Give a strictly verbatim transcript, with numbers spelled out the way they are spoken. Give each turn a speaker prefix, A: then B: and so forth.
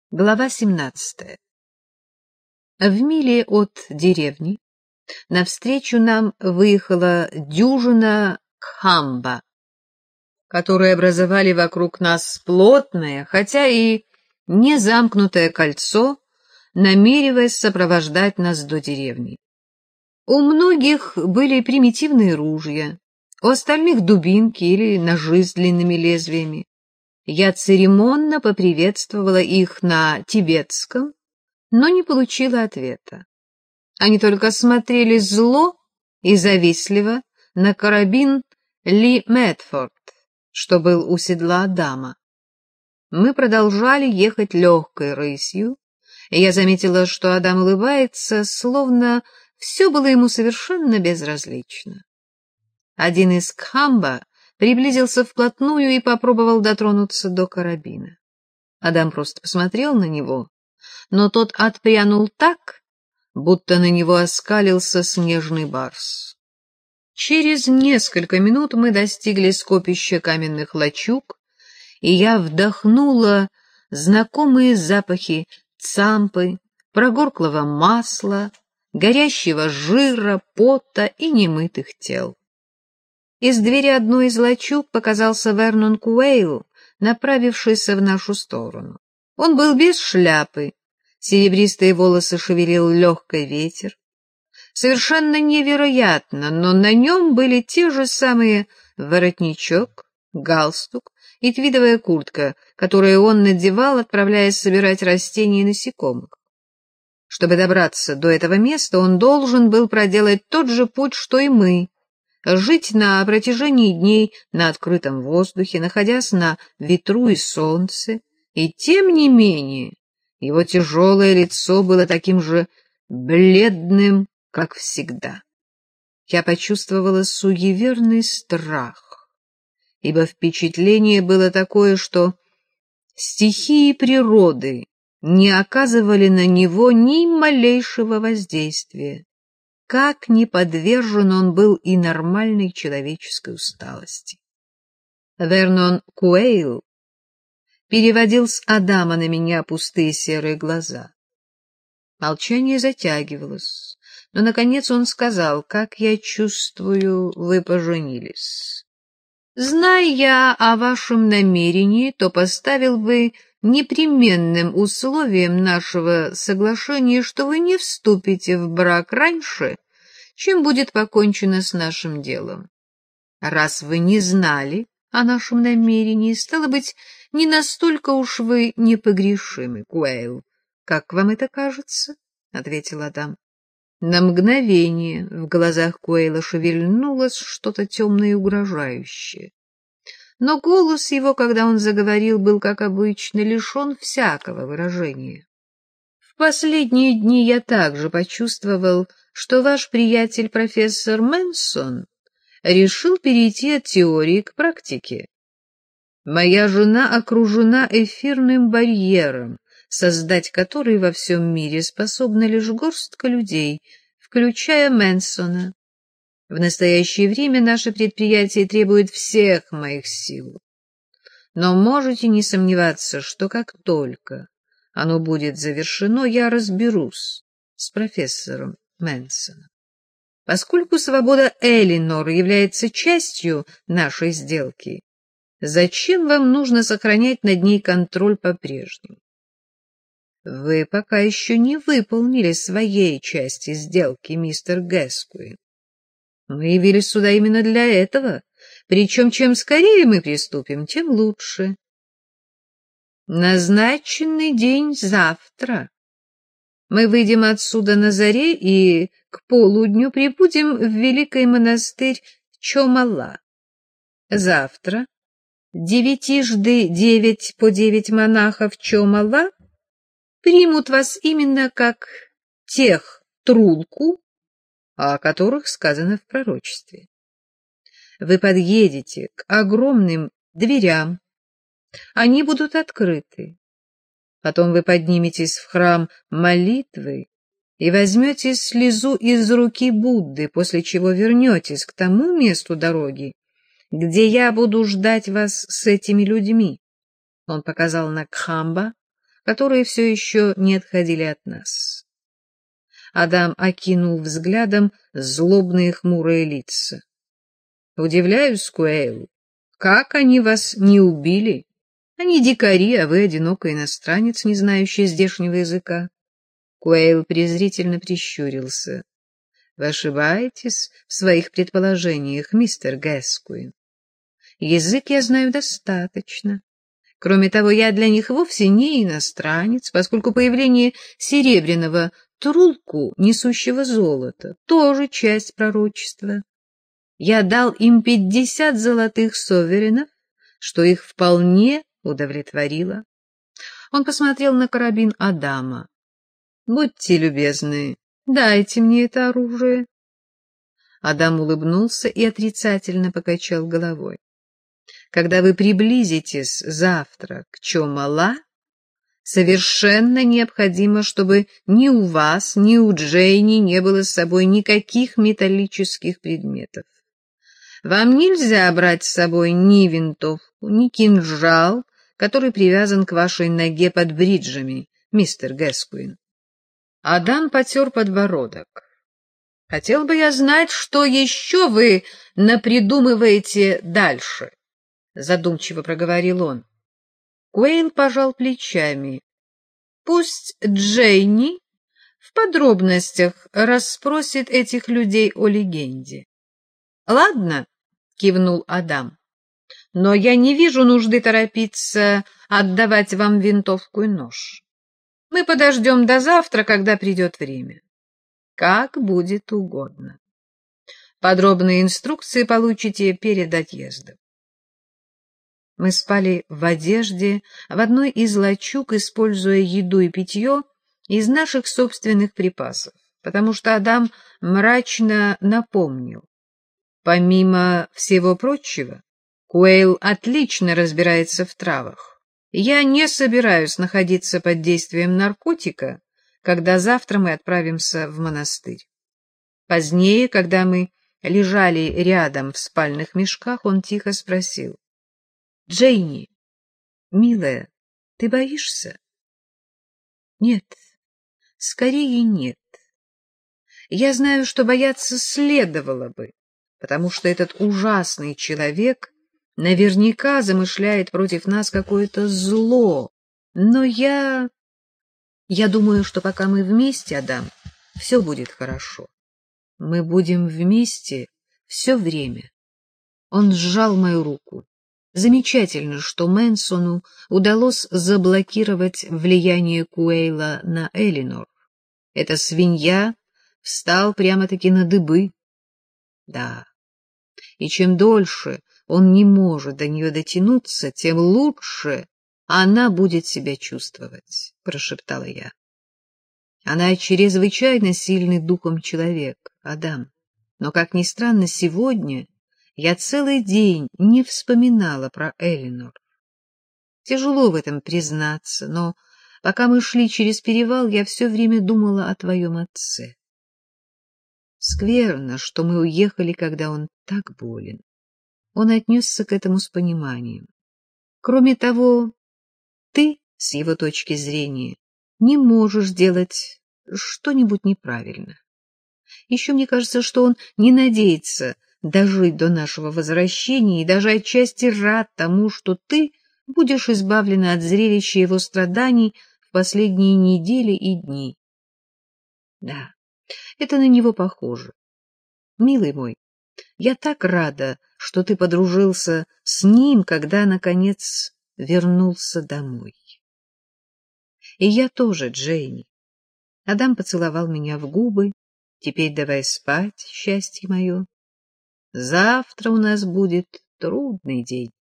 A: Глава семнадцатая. В миле от деревни навстречу нам выехала дюжина кхамба, которые образовали вокруг нас плотное, хотя и не замкнутое кольцо, намереваясь сопровождать нас до деревни. У многих были примитивные ружья, у остальных дубинки или ножи с длинными лезвиями. Я церемонно поприветствовала их на тибетском, но не получила ответа. Они только смотрели зло и завистливо на карабин Ли Мэтфорд, что был у седла Адама. Мы продолжали ехать легкой рысью, и я заметила, что Адам улыбается, словно все было ему совершенно безразлично. Один из кхамба приблизился вплотную и попробовал дотронуться до карабина. Адам просто посмотрел на него, но тот отпрянул так, будто на него оскалился снежный барс. Через несколько минут мы достигли скопища каменных лачуг, и я вдохнула знакомые запахи цампы, прогорклого масла, горящего жира, пота и немытых тел. Из двери одной из лачуг показался Вернон Куэйл, направившийся в нашу сторону. Он был без шляпы, серебристые волосы шевелил легкий ветер. Совершенно невероятно, но на нем были те же самые воротничок, галстук и твидовая куртка, которые он надевал, отправляясь собирать растения и насекомых. Чтобы добраться до этого места, он должен был проделать тот же путь, что и мы, жить на протяжении дней на открытом воздухе, находясь на ветру и солнце, и тем не менее его тяжелое лицо было таким же бледным, как всегда. Я почувствовала суеверный страх, ибо впечатление было такое, что стихии природы не оказывали на него ни малейшего воздействия, как не подвержен он был и нормальной человеческой усталости. Вернон Куэйл переводил с Адама на меня пустые серые глаза. Молчание затягивалось, но, наконец, он сказал: «Как я чувствую, вы поженились. Зная я о вашем намерении, то поставил бы непременным условием нашего соглашения, что вы не вступите в брак раньше, чем будет покончено с нашим делом. Раз вы не знали о нашем намерении, стало быть, не настолько уж вы непогрешимы, Куэйл. Как вам это кажется?» — ответил Адам. На мгновение в глазах Куэйла шевельнулось что-то темное и угрожающее. Но голос его, когда он заговорил, был, как обычно, лишен всякого выражения. «В последние дни я также почувствовал, что ваш приятель профессор Мэнсон решил перейти от теории к практике. Моя жена окружена эфирным барьером, создать который во всем мире способна лишь горстка людей, включая Мэнсона. В настоящее время наше предприятие требует всех моих сил. Но можете не сомневаться, что как только оно будет завершено, я разберусь с профессором Мэнсоном. Поскольку свобода Элинор является частью нашей сделки, зачем вам нужно сохранять над ней контроль по-прежнему? Вы пока еще не выполнили своей части сделки, мистер Гэскуин. Мы явились сюда именно для этого, причем чем скорее мы приступим, тем лучше. Назначенный день завтра. Мы выйдем отсюда на заре и к полудню прибудем в великий монастырь Чомала. Завтра девятижды девять по девять монахов Чомала примут вас именно как тех трулку, о которых сказано в пророчестве. Вы подъедете к огромным дверям, они будут открыты. Потом вы подниметесь в храм молитвы и возьмете слезу из руки Будды, после чего вернетесь к тому месту дороги, где я буду ждать вас с этими людьми. Он показал на Кхамба, которые все еще не отходили от нас. Адам окинул взглядом злобные хмурые лица. — Удивляюсь, Куэйл, как они вас не убили? Они дикари, а вы одинокий иностранец, не знающий здешнего языка. Куэйл презрительно прищурился. — Вы ошибаетесь в своих предположениях, мистер Гэскуин. Язык я знаю достаточно. Кроме того, я для них вовсе не иностранец, поскольку появление серебряного трулку, несущего золото, тоже часть пророчества. Я дал им пятьдесят золотых соверенов, что их вполне удовлетворило. Он посмотрел на карабин Адама. — Будьте любезны, дайте мне это оружие. Адам улыбнулся и отрицательно покачал головой. — Когда вы приблизитесь завтра к Чомала, совершенно необходимо, чтобы ни у вас, ни у Джейни не было с собой никаких металлических предметов. Вам нельзя брать с собой ни винтовку, ни кинжал, который привязан к вашей ноге под бриджами, мистер Гэскуин. Адам потер подбородок. — Хотел бы я знать, что еще вы напридумываете дальше, — задумчиво проговорил он. Куэйл пожал плечами. — Пусть Джейни в подробностях расспросит этих людей о легенде. — Ладно, — кивнул Адам, — но я не вижу нужды торопиться отдавать вам винтовку и нож. Мы подождем до завтра, когда придет время. Как будет угодно. Подробные инструкции получите перед отъездом. Мы спали в одежде, в одной из лачуг, используя еду и питье из наших собственных припасов, потому что Адам мрачно напомнил. Помимо всего прочего, Куэйл отлично разбирается в травах. Я не собираюсь находиться под действием наркотика, когда завтра мы отправимся в монастырь. Позднее, когда мы лежали рядом в спальных мешках, он тихо спросил. — Джейни, милая, ты боишься? — Нет, скорее нет. Я знаю, что бояться следовало бы, потому что этот ужасный человек наверняка замышляет против нас какое-то зло. Но я... Я думаю, что пока мы вместе, Адам, все будет хорошо. Мы будем вместе все время. Он сжал мою руку. Замечательно, что Мэнсону удалось заблокировать влияние Куэйла на Элинор. Эта свинья встал прямо-таки на дыбы. Да, и чем дольше он не может до нее дотянуться, тем лучше она будет себя чувствовать, — прошептала я. Она чрезвычайно сильный духом человек, Адам, но, как ни странно, сегодня я целый день не вспоминала про Элинор. Тяжело в этом признаться, но пока мы шли через перевал, я все время думала о твоем отце. Скверно, что мы уехали, когда он так болен. Он отнесся к этому с пониманием. Кроме того, ты, с его точки зрения, не можешь делать что-нибудь неправильно. Еще мне кажется, что он не надеется дожить до нашего возвращения и даже отчасти рад тому, что ты будешь избавлена от зрелища его страданий в последние недели и дни. Да, это на него похоже. Милый мой, я так рада, что ты подружился с ним, когда, наконец, вернулся домой. И я тоже, Джейни. Адам поцеловал меня в губы. Теперь давай спать, счастье мое. Завтра у нас будет трудный день.